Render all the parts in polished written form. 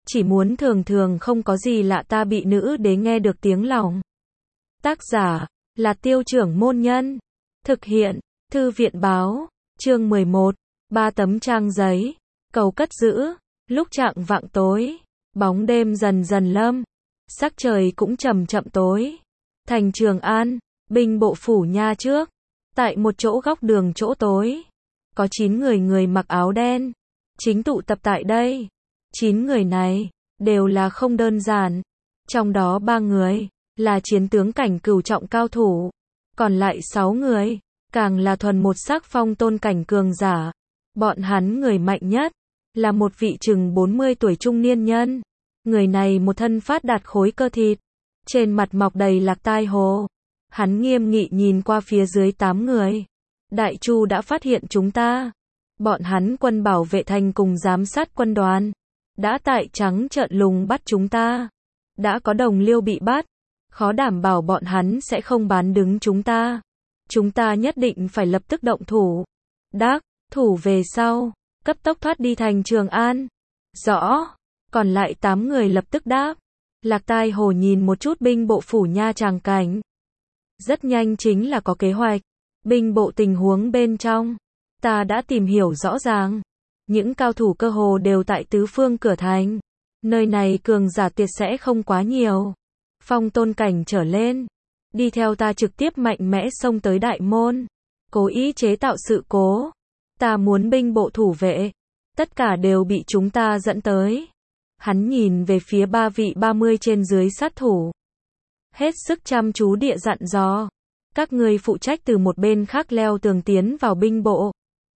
chỉ muốn thường thường không có gì lạ ta bị nữ đế nghe được tiếng lòng. Tác giả là Tiêu Trưởng Môn Nhân. Thực hiện Thư viện Báo. Chương 11. 3 tấm trang giấy. Cầu cất giữ. Lúc chạng vạng tối, bóng đêm dần dần lâm, sắc trời cũng chậm chậm tối. Thành Trường An, binh bộ phủ nha trước, tại một chỗ góc đường chỗ tối, có 9 người mặc áo đen, chính tụ tập tại đây. 9 người này đều là không đơn giản, trong đó 3 người là chiến tướng cảnh cửu trọng cao thủ, còn lại 6 người càng là thuần một sắc phong tôn cảnh cường giả. Bọn hắn người mạnh nhất là một vị chừng 40 tuổi trung niên nhân. Người này một thân phát đạt khối cơ thịt, trên mặt mọc đầy lạc tai hồ. Hắn nghiêm nghị nhìn qua phía dưới 8 người. Đại Chu đã phát hiện chúng ta. Bọn hắn quân bảo vệ thành cùng giám sát quân đoàn đã tại trắng trợn lùng bắt chúng ta. Đã có đồng liêu bị bắt, khó đảm bảo bọn hắn sẽ không bán đứng chúng ta. Chúng ta nhất định phải lập tức động thủ. Đắc thủ về sau, cấp tốc thoát đi thành Trường An. Rõ. Còn lại 8 người lập tức đáp. Lạc Tai Hồ nhìn một chút binh bộ phủ nha tràng cảnh. Rất nhanh chính là có kế hoạch. Binh bộ tình huống bên trong, ta đã tìm hiểu rõ ràng. Những cao thủ cơ hồ đều tại tứ phương cửa thành. Nơi này cường giả tuyệt sẽ không quá nhiều. Phong tôn cảnh trở lên. Đi theo ta trực tiếp mạnh mẽ xông tới đại môn. Cố ý chế tạo sự cố. Ta muốn binh bộ thủ vệ. Tất cả đều bị chúng ta dẫn tới. Hắn nhìn về phía 3 vị 30 trên dưới sát thủ. Hết sức chăm chú địa dặn dò. Các ngươi phụ trách từ một bên khác leo tường tiến vào binh bộ.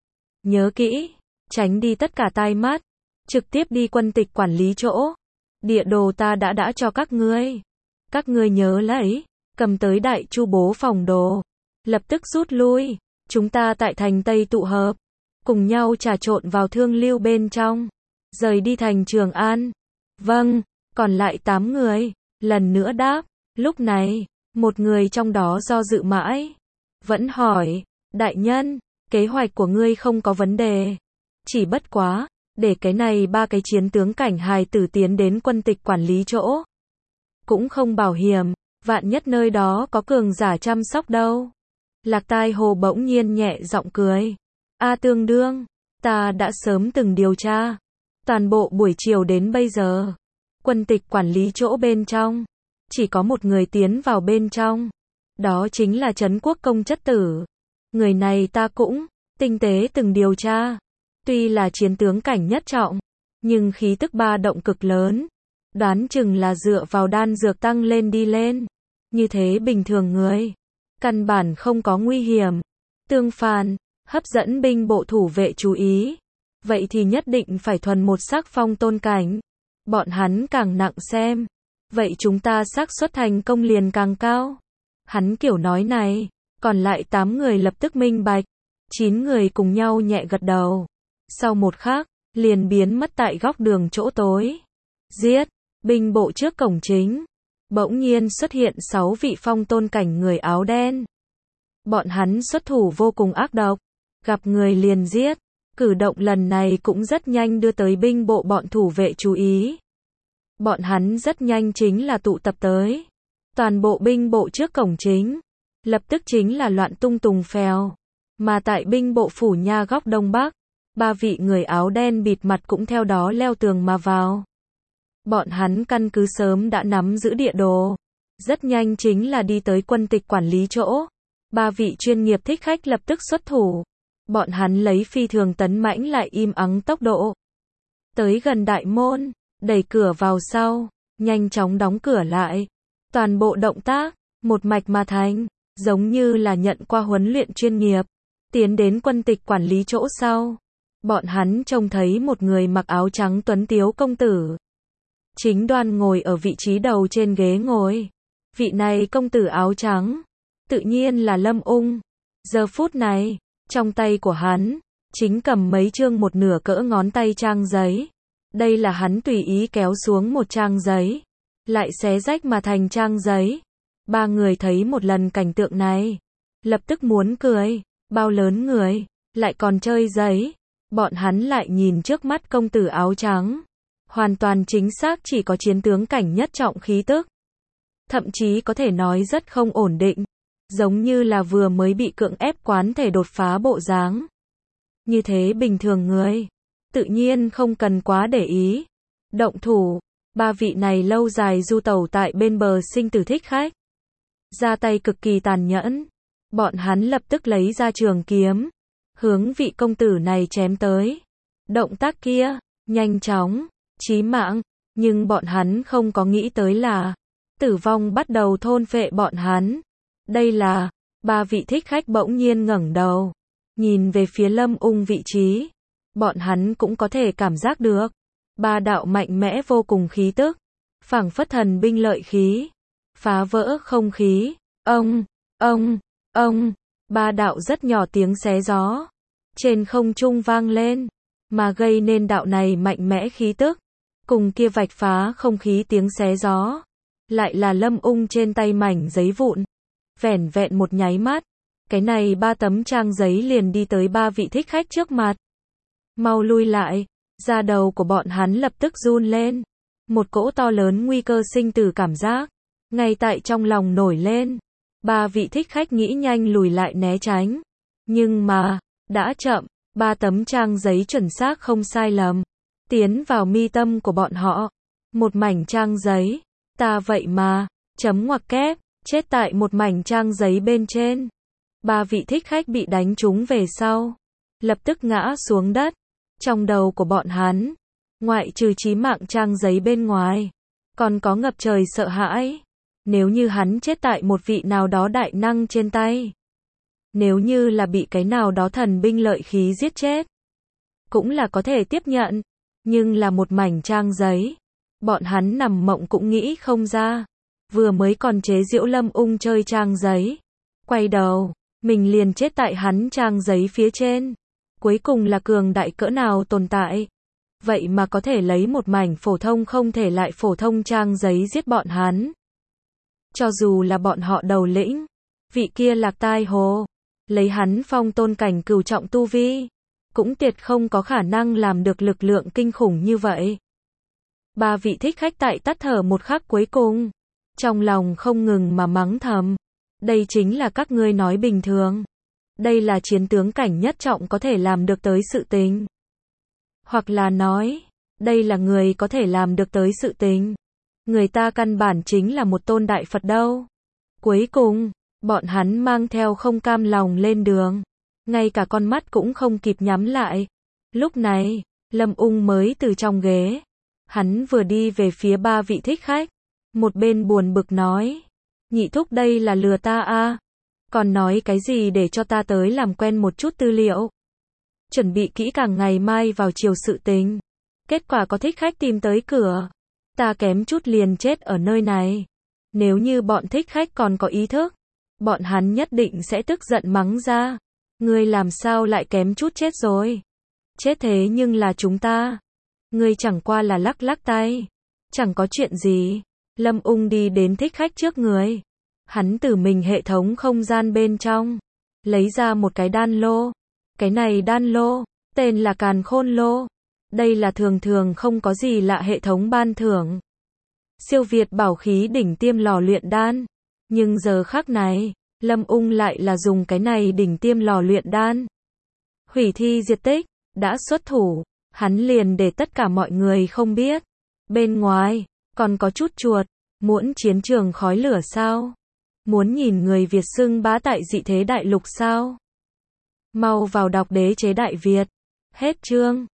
Nhớ kỹ, tránh đi tất cả tai mắt. Trực tiếp đi quân tịch quản lý chỗ. Địa đồ ta đã cho các ngươi. Các ngươi nhớ lấy, cầm tới Đại Chu bố phòng đồ. Lập tức rút lui. Chúng ta tại thành Tây tụ hợp. Cùng nhau trà trộn vào thương lưu bên trong. Rời đi thành Trường An. Vâng, còn lại 8 người, lần nữa đáp. Lúc này, một người trong đó do dự mãi. Vẫn hỏi, đại nhân, kế hoạch của ngươi không có vấn đề. Chỉ bất quá, để cái này 3 cái chiến tướng cảnh hài tử tiến đến quân tịch quản lý chỗ. Cũng không bảo hiểm, vạn nhất nơi đó có cường giả chăm sóc đâu. Lạc Tai Hồ bỗng nhiên nhẹ giọng cười. Tương đương, ta đã sớm từng điều tra. Toàn bộ buổi chiều đến bây giờ, quân tịch quản lý chỗ bên trong, chỉ có một người tiến vào bên trong. Đó chính là Trấn Quốc Công chất tử. Người này ta cũng tinh tế từng điều tra. Tuy là chiến tướng cảnh nhất trọng, nhưng khí tức ba động cực lớn. Đoán chừng là dựa vào đan dược tăng lên đi lên. Như thế bình thường người, căn bản không có nguy hiểm. Tương phản, hấp dẫn binh bộ thủ vệ chú ý. Vậy thì nhất định phải thuần một sắc phong tôn cảnh. Bọn hắn càng nặng xem. Vậy chúng ta xác suất thành công liền càng cao. Hắn kiểu nói này, còn lại 8 người lập tức minh bạch. 9 người cùng nhau nhẹ gật đầu. Sau một khắc, liền biến mất tại góc đường chỗ tối. Giết, binh bộ trước cổng chính. Bỗng nhiên xuất hiện 6 vị phong tôn cảnh người áo đen. Bọn hắn xuất thủ vô cùng ác độc. Gặp người liền giết. Cử động lần này cũng rất nhanh đưa tới binh bộ bọn thủ vệ chú ý. Bọn hắn rất nhanh chính là tụ tập tới. Toàn bộ binh bộ trước cổng chính. Lập tức chính là loạn tung tùng phèo. Mà tại binh bộ phủ nha góc đông bắc, 3 vị người áo đen bịt mặt cũng theo đó leo tường mà vào. Bọn hắn căn cứ sớm đã nắm giữ địa đồ. Rất nhanh chính là đi tới quân tịch quản lý chỗ. 3 vị chuyên nghiệp thích khách lập tức xuất thủ. Bọn hắn lấy phi thường tấn mãnh lại im ắng tốc độ. Tới gần đại môn, đẩy cửa vào sau, nhanh chóng đóng cửa lại. Toàn bộ động tác, một mạch mà thành, giống như là nhận qua huấn luyện chuyên nghiệp. Tiến đến quân tịch quản lý chỗ sau. Bọn hắn trông thấy một người mặc áo trắng tuấn tiếu công tử. Chính đoan ngồi ở vị trí đầu trên ghế ngồi. Vị này công tử áo trắng, tự nhiên là Lâm Ung. Giờ phút này, trong tay của hắn, chính cầm mấy chương một nửa cỡ ngón tay trang giấy. Đây là hắn tùy ý kéo xuống một trang giấy. Lại xé rách mà thành trang giấy. 3 người thấy một lần cảnh tượng này. Lập tức muốn cười. Bao lớn người, lại còn chơi giấy. Bọn hắn lại nhìn trước mắt công tử áo trắng. Hoàn toàn chính xác chỉ có chiến tướng cảnh nhất trọng khí tức. Thậm chí có thể nói rất không ổn định. Giống như là vừa mới bị cưỡng ép quán thể đột phá bộ dáng. Như thế bình thường người, tự nhiên không cần quá để ý. Động thủ, ba vị này lâu dài du tẩu tại bên bờ sinh tử thích khách. Ra tay cực kỳ tàn nhẫn. Bọn hắn lập tức lấy ra trường kiếm, hướng vị công tử này chém tới. Động tác kia, nhanh chóng, chí mạng, nhưng bọn hắn không có nghĩ tới là tử vong bắt đầu thôn phệ bọn hắn. Đây là, ba vị thích khách bỗng nhiên ngẩng đầu, nhìn về phía Lâm Ung vị trí. Bọn hắn cũng có thể cảm giác được ba đạo mạnh mẽ vô cùng khí tức, phảng phất thần binh lợi khí, phá vỡ không khí. Ông, ba đạo rất nhỏ tiếng xé gió trên không trung vang lên, mà gây nên đạo này mạnh mẽ khí tức, cùng kia vạch phá không khí tiếng xé gió, lại là Lâm Ung trên tay mảnh giấy vụn. Vẻn vẹn một nháy mắt, cái này ba tấm trang giấy liền đi tới ba vị thích khách trước mặt. Mau lui lại, da đầu của bọn hắn lập tức run lên. Một cỗ to lớn nguy cơ sinh tử cảm giác, ngay tại trong lòng nổi lên. Ba vị thích khách nghĩ nhanh lùi lại né tránh. Nhưng mà, đã chậm, ba tấm trang giấy chuẩn xác không sai lầm. Tiến vào mi tâm của bọn họ. Một mảnh trang giấy. Ta vậy mà, chấm ngoặc kép, chết tại một mảnh trang giấy bên trên. Ba vị thích khách bị đánh trúng về sau. Lập tức ngã xuống đất. Trong đầu của bọn hắn, ngoại trừ chí mạng trang giấy bên ngoài, còn có ngập trời sợ hãi. Nếu như hắn chết tại một vị nào đó đại năng trên tay, nếu như là bị cái nào đó thần binh lợi khí giết chết, cũng là có thể tiếp nhận. Nhưng là một mảnh trang giấy, bọn hắn nằm mộng cũng nghĩ không ra. Vừa mới còn chế giễu Lâm Ung chơi trang giấy, quay đầu, mình liền chết tại hắn trang giấy phía trên. Cuối cùng là cường đại cỡ nào tồn tại. Vậy mà có thể lấy một mảnh phổ thông không thể lại phổ thông trang giấy giết bọn hắn. Cho dù là bọn họ đầu lĩnh, vị kia Lạc Tai Hồ, lấy hắn phong tôn cảnh cửu trọng tu vi, cũng tuyệt không có khả năng làm được lực lượng kinh khủng như vậy. Ba vị thích khách tại tắt thở một khắc cuối cùng, trong lòng không ngừng mà mắng thầm. Đây chính là các ngươi nói bình thường. Đây là chiến tướng cảnh nhất trọng có thể làm được tới sự tình. Hoặc là nói, đây là người có thể làm được tới sự tình. Người ta căn bản chính là một tôn đại Phật đâu. Cuối cùng, bọn hắn mang theo không cam lòng lên đường. Ngay cả con mắt cũng không kịp nhắm lại. Lúc này, Lâm Ung mới từ trong ghế. Hắn vừa đi về phía ba vị thích khách. Một bên buồn bực nói. Nhị thúc đây là lừa ta à? Còn nói cái gì để cho ta tới làm quen một chút tư liệu. Chuẩn bị kỹ càng ngày mai vào chiều sự tình. Kết quả có thích khách tìm tới cửa. Ta kém chút liền chết ở nơi này. Nếu như bọn thích khách còn có ý thức, bọn hắn nhất định sẽ tức giận mắng ra. Ngươi làm sao lại kém chút chết rồi? Chết thế nhưng là chúng ta. Ngươi chẳng qua là lắc lắc tay. Chẳng có chuyện gì. Lâm Ung đi đến thích khách trước người. Hắn từ mình hệ thống không gian bên trong, lấy ra một cái đan lô. Cái này đan lô, tên là Càn Khôn Lô. Đây là thường thường không có gì lạ hệ thống ban thưởng. Siêu việt bảo khí đỉnh tiêm lò luyện đan. Nhưng giờ khắc này, Lâm Ung lại là dùng cái này đỉnh tiêm lò luyện đan. Hủy thi diệt tích, đã xuất thủ, hắn liền để tất cả mọi người không biết. Bên ngoài, còn có chút chuột, muốn chiến trường khói lửa sao? Muốn nhìn người Việt xưng bá tại dị thế đại lục sao? Mau vào đọc Đế chế Đại Việt. Hết chương.